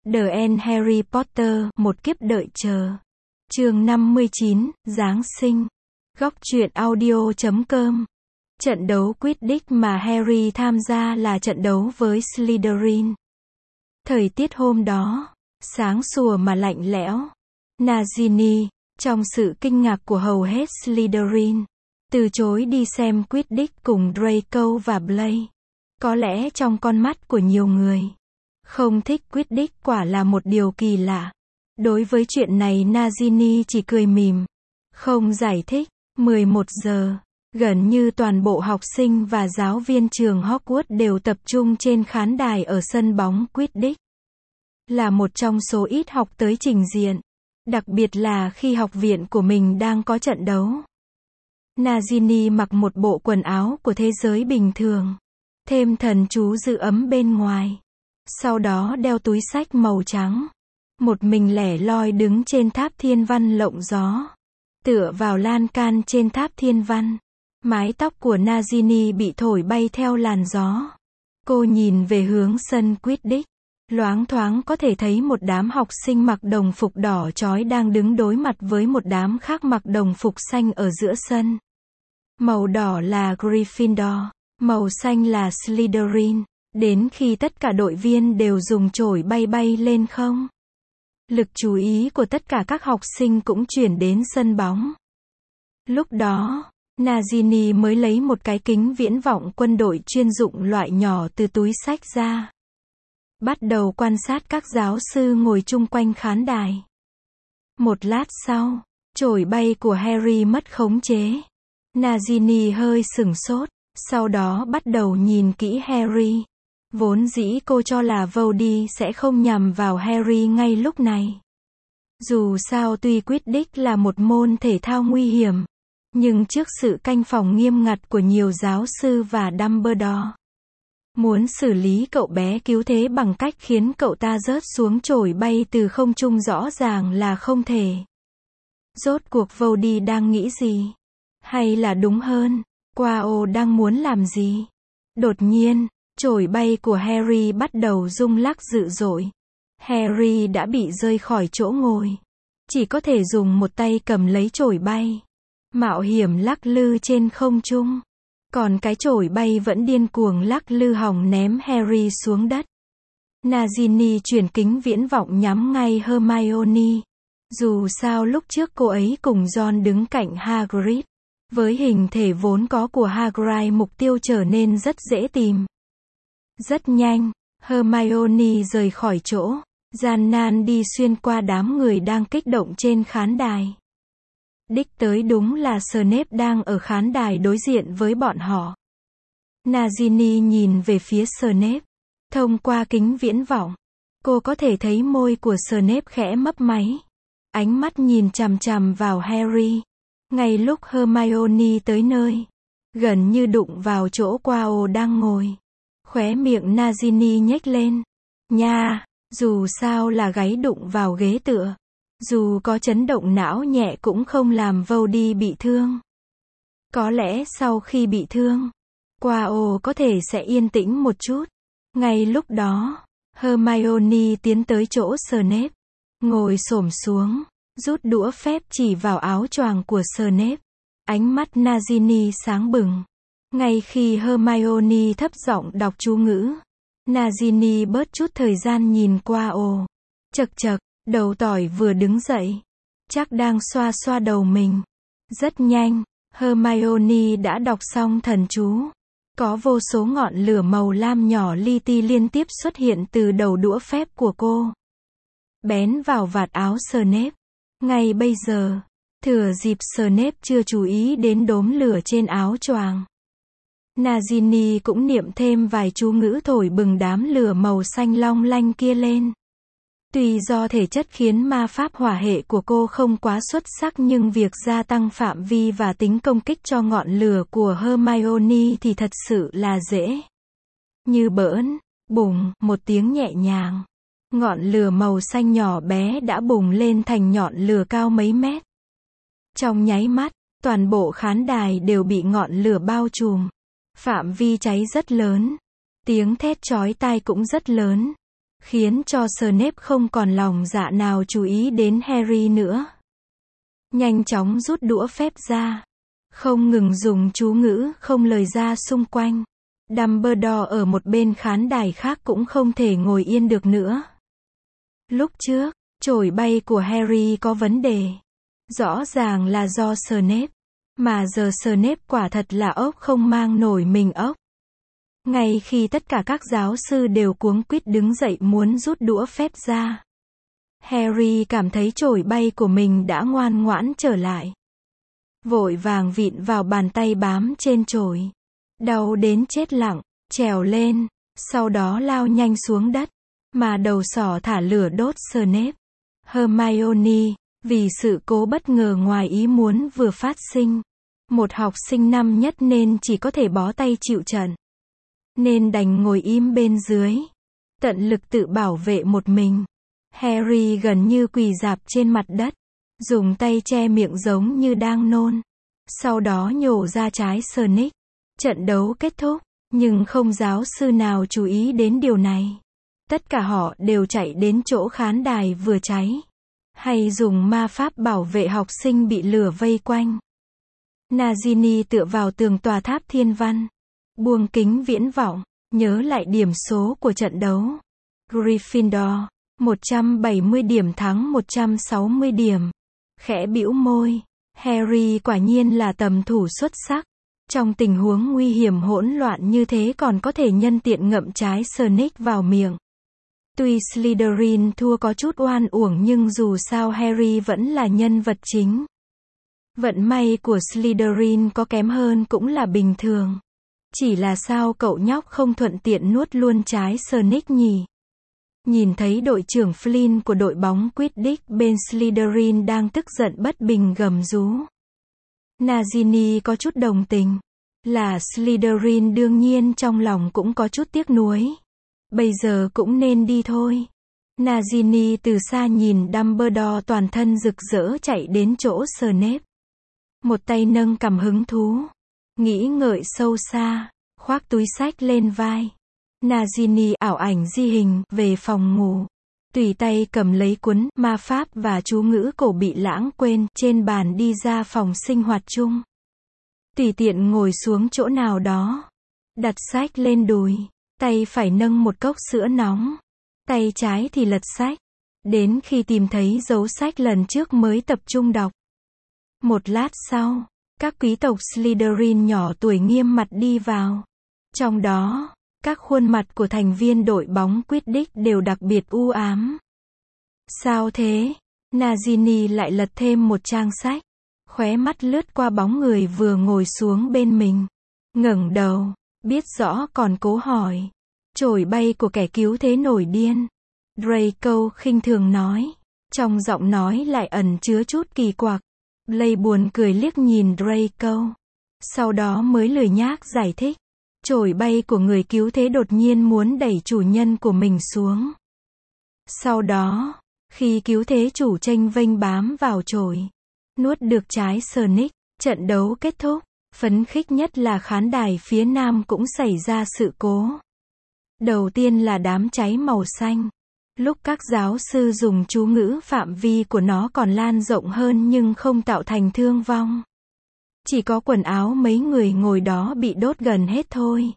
The End Harry Potter, một kiếp đợi chờ. Chương 59, Giáng sinh. Góc truyện audio.com. Trận đấu Quidditch mà Harry tham gia là trận đấu với Slytherin. Thời tiết hôm đó, sáng sủa mà lạnh lẽo. Nagini, trong sự kinh ngạc của hầu hết Slytherin, từ chối đi xem Quidditch cùng Draco và Blaise. Có lẽ trong con mắt của nhiều người, không thích Quidditch quả là một điều kỳ lạ. Đối với chuyện này Nagini chỉ cười mỉm, không giải thích. 11 giờ, gần như toàn bộ học sinh và giáo viên trường Hogwarts đều tập trung trên khán đài ở sân bóng Quidditch. Là một trong số ít học tới trình diện, đặc biệt là khi học viện của mình đang có trận đấu. Nagini mặc một bộ quần áo của thế giới bình thường, thêm thần chú giữ ấm bên ngoài. Sau đó đeo túi xách màu trắng. Một mình lẻ loi đứng trên tháp thiên văn lộng gió. Tựa vào lan can trên tháp thiên văn. Mái tóc của Nagini bị thổi bay theo làn gió. Cô nhìn về hướng sân Quidditch. Loáng thoáng có thể thấy một đám học sinh mặc đồng phục đỏ chói đang đứng đối mặt với một đám khác mặc đồng phục xanh ở giữa sân. Màu đỏ là Gryffindor, màu xanh là Slytherin. Đến khi tất cả đội viên đều dùng chổi bay bay lên không, lực chú ý của tất cả các học sinh cũng chuyển đến sân bóng. Lúc đó, Nagini mới lấy một cái kính viễn vọng quân đội chuyên dụng loại nhỏ từ túi xách ra. Bắt đầu quan sát các giáo sư ngồi chung quanh khán đài. Một lát sau, chổi bay của Harry mất khống chế. Nagini hơi sửng sốt, sau đó bắt đầu nhìn kỹ Harry. Vốn dĩ cô cho là Voldemort sẽ không nhằm vào Harry ngay lúc này. Dù sao tuy Quidditch là một môn thể thao nguy hiểm, nhưng trước sự canh phòng nghiêm ngặt của nhiều giáo sư và Dumbledore, muốn xử lý cậu bé cứu thế bằng cách khiến cậu ta rớt xuống chổi bay từ không trung rõ ràng là không thể. Rốt cuộc Voldemort đang nghĩ gì? Hay là đúng hơn, Quao đang muốn làm gì? Đột nhiên, chổi bay của Harry bắt đầu rung lắc dữ dội. Harry đã bị rơi khỏi chỗ ngồi. Chỉ có thể dùng một tay cầm lấy chổi bay. Mạo hiểm lắc lư trên không trung. Còn cái chổi bay vẫn điên cuồng lắc lư hòng ném Harry xuống đất. Nagini chuyển kính viễn vọng nhắm ngay Hermione. Dù sao lúc trước cô ấy cùng Ron đứng cạnh Hagrid. Với hình thể vốn có của Hagrid, mục tiêu trở nên rất dễ tìm. Rất nhanh, Hermione rời khỏi chỗ, gian nan đi xuyên qua đám người đang kích động trên khán đài. Đích tới đúng là Snape đang ở khán đài đối diện với bọn họ. Nagini nhìn về phía Snape. Thông qua kính viễn vọng, cô có thể thấy môi của Snape khẽ mấp máy. Ánh mắt nhìn chằm chằm vào Harry. Ngay lúc Hermione tới nơi, gần như đụng vào chỗ Quao đang ngồi. Khóe miệng Nagini nhếch lên. Nha, dù sao là gáy đụng vào ghế tựa. Dù có chấn động não nhẹ cũng không làm Voldemort bị thương. Có lẽ sau khi bị thương, Quao có thể sẽ yên tĩnh một chút. Ngay lúc đó, Hermione tiến tới chỗ Snape. Ngồi xổm xuống, rút đũa phép chỉ vào áo choàng của Snape. Ánh mắt Nagini sáng bừng. Ngay khi Hermione thấp giọng đọc chú ngữ, Nagini bớt chút thời gian nhìn Quao. Chậc chậc, đầu tỏi vừa đứng dậy, chắc đang xoa xoa đầu mình. Rất nhanh, Hermione đã đọc xong thần chú. Có vô số ngọn lửa màu lam nhỏ li ti liên tiếp xuất hiện từ đầu đũa phép của cô, bén vào vạt áo Snape. Ngay bây giờ, thừa dịp Snape chưa chú ý đến đốm lửa trên áo choàng, Nagini cũng niệm thêm vài chú ngữ thổi bừng đám lửa màu xanh long lanh kia lên. Tuy do thể chất khiến ma pháp hỏa hệ của cô không quá xuất sắc, nhưng việc gia tăng phạm vi và tính công kích cho ngọn lửa của Hermione thì thật sự là dễ. Như bỡn, bùng, một tiếng nhẹ nhàng. Ngọn lửa màu xanh nhỏ bé đã bùng lên thành ngọn lửa cao mấy mét. Trong nháy mắt, toàn bộ khán đài đều bị ngọn lửa bao trùm. Phạm vi cháy rất lớn. Tiếng thét chói tai cũng rất lớn. khiến cho Snape không còn lòng dạ nào chú ý đến Harry nữa. Nhanh chóng rút đũa phép ra, không ngừng dùng chú ngữ không lời ra xung quanh. Dumbledore ở một bên khán đài khác cũng không thể ngồi yên được nữa. Lúc trước, chổi bay của Harry có vấn đề. Rõ ràng là do Snape. Mà giờ Snape quả thật là ốc không mang nổi mình ốc. Ngay khi tất cả các giáo sư đều cuống quýt đứng dậy muốn rút đũa phép ra, Harry cảm thấy chổi bay của mình đã ngoan ngoãn trở lại. Vội vàng vịn vào bàn tay bám trên chổi. Đau đến chết lặng, trèo lên, sau đó lao nhanh xuống đất. Mà đầu sỏ thả lửa đốt Snape. Hermione, vì sự cố bất ngờ ngoài ý muốn vừa phát sinh. Một học sinh năm nhất nên chỉ có thể bó tay chịu trận. Nên đành ngồi im bên dưới. Tận lực tự bảo vệ một mình. Harry gần như quỳ rạp trên mặt đất. Dùng tay che miệng giống như đang nôn. Sau đó nhổ ra trái Snape. Trận đấu kết thúc. Nhưng không giáo sư nào chú ý đến điều này. Tất cả họ đều chạy đến chỗ khán đài vừa cháy. Hay dùng ma pháp bảo vệ học sinh bị lửa vây quanh. Nagini tựa vào tường tòa tháp thiên văn. Buông kính viễn vọng. Nhớ lại điểm số của trận đấu. Gryffindor, 170 điểm thắng 160 điểm. Khẽ bĩu môi. Harry quả nhiên là tầm thủ xuất sắc. Trong tình huống nguy hiểm hỗn loạn như thế còn có thể nhân tiện ngậm trái Snape vào miệng. Tuy Slytherin thua có chút oan uổng nhưng dù sao Harry vẫn là nhân vật chính. Vận may của Slytherin có kém hơn cũng là bình thường. Chỉ là sao cậu nhóc không thuận tiện nuốt luôn trái Snape nhỉ? Nhìn thấy đội trưởng Flynn của đội bóng Quidditch bên Slytherin đang tức giận bất bình gầm rú. Nagini có chút đồng tình. Là Slytherin đương nhiên trong lòng cũng có chút tiếc nuối. Bây giờ cũng nên đi thôi. Nagini từ xa nhìn Dumbledore toàn thân rực rỡ chạy đến chỗ Snape. Một tay nâng cằm hứng thú. Nghĩ ngợi sâu xa. Khoác túi sách lên vai. Nagini ảo ảnh di hình về phòng ngủ. Tùy tay cầm lấy cuốn ma pháp và chú ngữ cổ bị lãng quên trên bàn đi ra phòng sinh hoạt chung. Tùy tiện ngồi xuống chỗ nào đó. Đặt sách lên đùi. Tay phải nâng một cốc sữa nóng. Tay trái thì lật sách. Đến khi tìm thấy dấu sách lần trước mới tập trung đọc. Một lát sau, các quý tộc Slytherin nhỏ tuổi nghiêm mặt đi vào. Trong đó, các khuôn mặt của thành viên đội bóng Quidditch đều đặc biệt u ám. Sao thế? Nagini lại lật thêm một trang sách. Khóe mắt lướt qua bóng người vừa ngồi xuống bên mình. Ngẩng đầu, biết rõ còn cố hỏi. Chổi bay của kẻ cứu thế nổi điên. Draco khinh thường nói. Trong giọng nói lại ẩn chứa chút kỳ quặc. Blaise buồn cười liếc nhìn Draco. Sau đó mới lười nhác giải thích. Chổi bay của người cứu thế đột nhiên muốn đẩy chủ nhân của mình xuống. Sau đó, khi cứu thế chủ chênh vênh bám vào chổi, nuốt được trái Snape, trận đấu kết thúc. Phấn khích nhất là khán đài phía nam cũng xảy ra sự cố. Đầu tiên là đám cháy màu xanh. Lúc các giáo sư dùng chú ngữ phạm vi của nó còn lan rộng hơn nhưng không tạo thành thương vong. Chỉ có quần áo mấy người ngồi đó bị đốt gần hết thôi.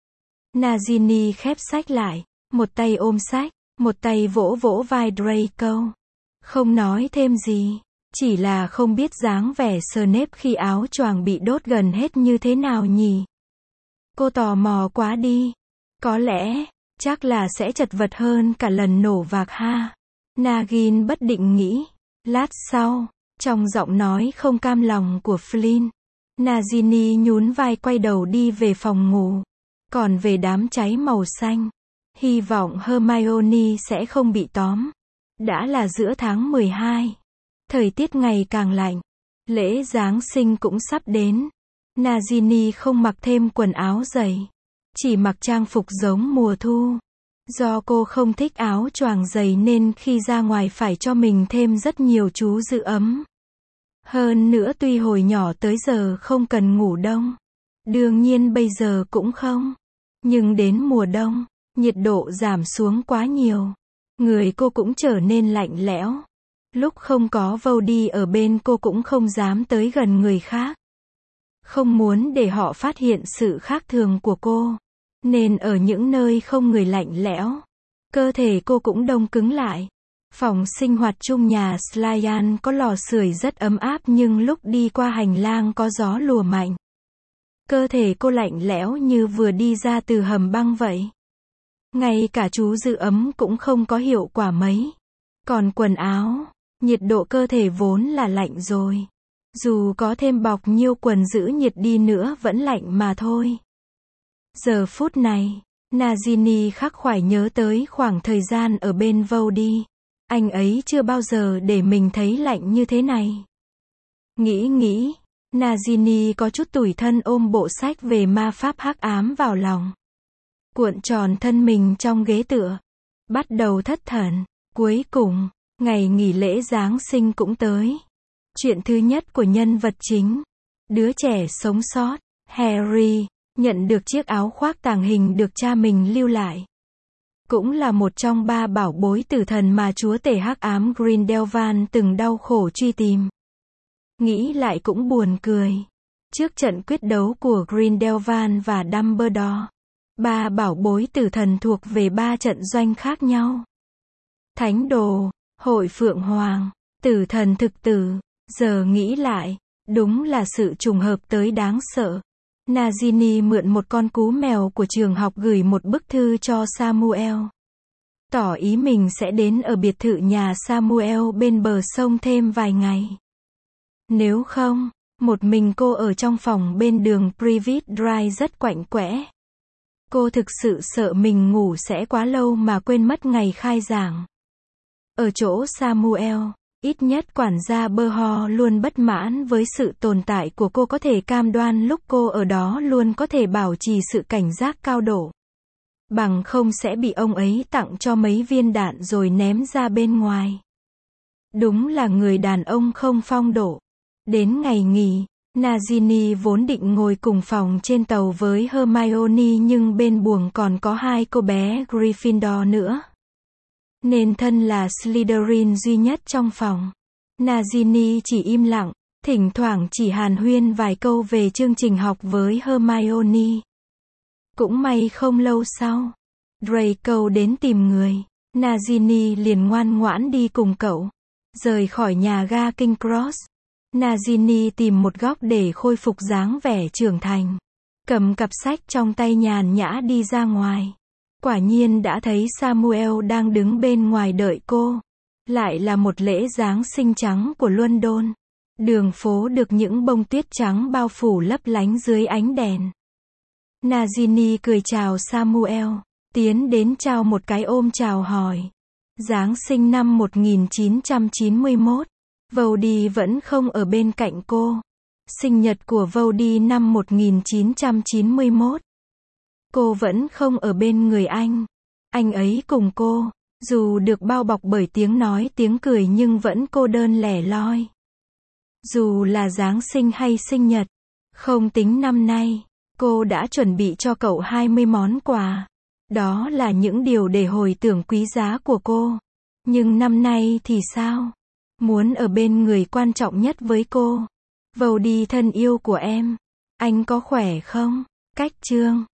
Nagini khép sách lại, một tay ôm sách, một tay vỗ vỗ vai Draco. Không nói thêm gì, chỉ là không biết dáng vẻ Snape khi áo choàng bị đốt gần hết như thế nào nhỉ. Cô tò mò quá đi. Có lẽ, chắc là sẽ chật vật hơn cả lần nổ vạc ha. Nagin bất định nghĩ. Lát sau, trong giọng nói không cam lòng của Flynn, Nagini nhún vai quay đầu đi về phòng ngủ. Còn về đám cháy màu xanh, hy vọng Hermione sẽ không bị tóm. Đã là giữa tháng 12. Thời tiết ngày càng lạnh. Lễ Giáng sinh cũng sắp đến. Nagini không mặc thêm quần áo dày. Chỉ mặc trang phục giống mùa thu. Do cô không thích áo choàng dày nên khi ra ngoài phải cho mình thêm rất nhiều chú giữ ấm. Hơn nữa tuy hồi nhỏ tới giờ không cần ngủ đông. Đương nhiên bây giờ cũng không. Nhưng đến mùa đông, Nhiệt độ giảm xuống quá nhiều. Người cô cũng trở nên lạnh lẽo. Lúc không có Vody ở bên cô cũng không dám tới gần người khác. Không muốn để họ phát hiện sự khác thường của cô. Nên ở những nơi không người lạnh lẽo, cơ thể cô cũng đông cứng lại. Phòng sinh hoạt chung nhà Slyan có lò sưởi rất ấm áp nhưng lúc đi qua hành lang có gió lùa mạnh. Cơ thể cô lạnh lẽo như vừa đi ra từ hầm băng vậy. Ngay cả chú giữ ấm cũng không có hiệu quả mấy. Còn quần áo, nhiệt độ cơ thể vốn là lạnh rồi. Dù có thêm bọc nhiêu quần giữ nhiệt đi nữa vẫn lạnh mà thôi. Giờ phút này, Nagini khắc khoải nhớ tới khoảng thời gian ở bên Vody. Anh ấy chưa bao giờ để mình thấy lạnh như thế này. Nghĩ, Nagini có chút tủi thân ôm bộ sách về ma pháp hắc ám vào lòng. Cuộn tròn thân mình trong ghế tựa. Bắt đầu thất thần. Cuối cùng, ngày nghỉ lễ Giáng sinh cũng tới. Chuyện thứ nhất của nhân vật chính, đứa trẻ sống sót, Harry, nhận được chiếc áo khoác tàng hình được cha mình lưu lại. Cũng là một trong 3 bảo bối tử thần mà chúa tể hắc ám Grindelwald từng đau khổ truy tìm. Nghĩ lại cũng buồn cười. Trước trận quyết đấu của Grindelwald và Dumbledore, 3 bảo bối tử thần thuộc về 3 trận doanh khác nhau. Thánh đồ, hội phượng hoàng, tử thần thực tử. Giờ nghĩ lại, đúng là sự trùng hợp tới đáng sợ. Nagini mượn một con cú mèo của trường học gửi một bức thư cho Samuel. Tỏ ý mình sẽ đến ở biệt thự nhà Samuel bên bờ sông thêm vài ngày. Nếu không, một mình cô ở trong phòng bên đường Privet Drive rất quạnh quẽ. Cô thực sự sợ mình ngủ sẽ quá lâu mà quên mất ngày khai giảng. Ở chỗ Samuel, ít nhất quản gia Burho luôn bất mãn với sự tồn tại của cô, có thể cam đoan lúc cô ở đó luôn có thể bảo trì sự cảnh giác cao độ. Bằng không sẽ bị ông ấy tặng cho mấy viên đạn rồi ném ra bên ngoài. Đúng là người đàn ông không phong độ. Đến ngày nghỉ, Nagini vốn định ngồi cùng phòng trên tàu với Hermione nhưng bên buồng còn có 2 cô bé Gryffindor nữa. Nên thân là Slytherin duy nhất trong phòng. Nagini chỉ im lặng, thỉnh thoảng chỉ hàn huyên vài câu về chương trình học với Hermione. Cũng may không lâu sau, Draco đến tìm người. Nagini liền ngoan ngoãn đi cùng cậu. Rời khỏi nhà ga King Cross, Nagini tìm một góc để khôi phục dáng vẻ trưởng thành. Cầm cặp sách trong tay nhàn nhã đi ra ngoài. Quả nhiên đã thấy Samuel đang đứng bên ngoài đợi cô. Lại là một lễ Giáng sinh trắng của London. Đường phố được những bông tuyết trắng bao phủ lấp lánh dưới ánh đèn. Nagini cười chào Samuel, tiến đến trao một cái ôm chào hỏi. Giáng sinh năm 1991, Vody vẫn không ở bên cạnh cô. Sinh nhật của Vody năm 1991. Cô vẫn không ở bên người anh. Anh ấy cùng cô, dù được bao bọc bởi tiếng nói tiếng cười nhưng vẫn cô đơn lẻ loi. Dù là Giáng sinh hay sinh nhật, không tính năm nay, cô đã chuẩn bị cho cậu 20 món quà. Đó là những điều để hồi tưởng quý giá của cô. Nhưng năm nay thì sao? Muốn ở bên người quan trọng nhất với cô. Vody thân yêu của em, anh có khỏe không? Cách chương